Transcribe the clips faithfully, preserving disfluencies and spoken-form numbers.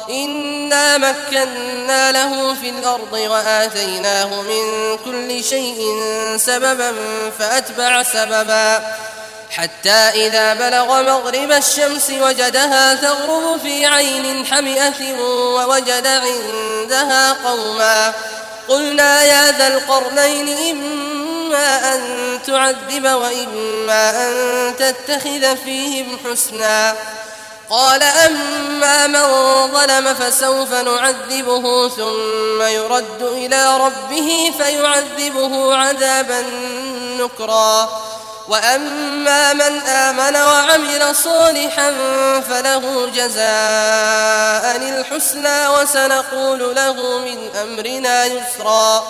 إنا مكنا له في الأرض وآتيناه من كل شيء سببا فأتبع سببا حتى إذا بلغ مغرب الشمس وجدها تغرب في عين حمئة ووجد عندها قوما قلنا يا ذا القرنين إما أن تعذب وإما أن تتخذ فيهم حسنا قال أما من ظلم فسوف نعذبه ثم يرد إلى ربه فيعذبه عذابا نكرا وأما من آمن وعمل صالحا فله جزاء الحسنى وسنقول له من أمرنا يسرا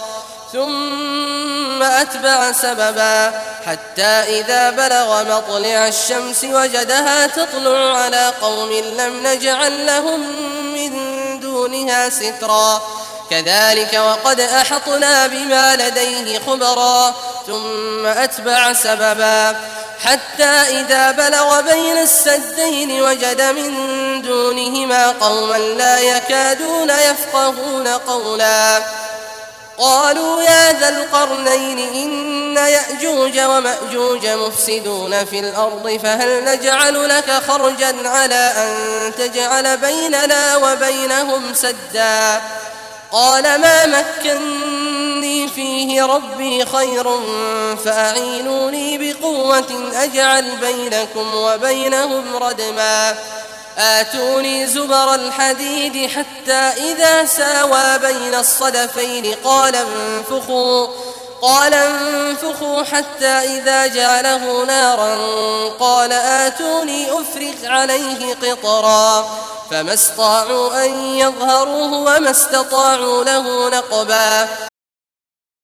ثم أتبع سببا حتى إذا بلغ مطلع الشمس وجدها تطلع على قوم لم نجعل لهم من دونها سترا كذلك وقد أحطنا بما لديه خبرا ثم أتبع سببا حتى إذا بلغ بين السدين وجد من دونهما قوما لا يكادون يفقهون قولا قالوا يا ذا القرنين إن يأجوج ومأجوج مفسدون في الأرض فهل نجعل لك خرجا على أن تجعل بيننا وبينهم سدا قال ما مكني فيه ربي خير فأعينوني بقوة أجعل بينكم وبينهم ردما آتوني زبر الحديد حتى إذا ساوى بين الصدفين قال انفخوا قال انفخوا حتى إذا جعله نارا قال آتوني أفرغ عليه قطرا فما استطاعوا أن يظهروه وما استطاعوا له نقبا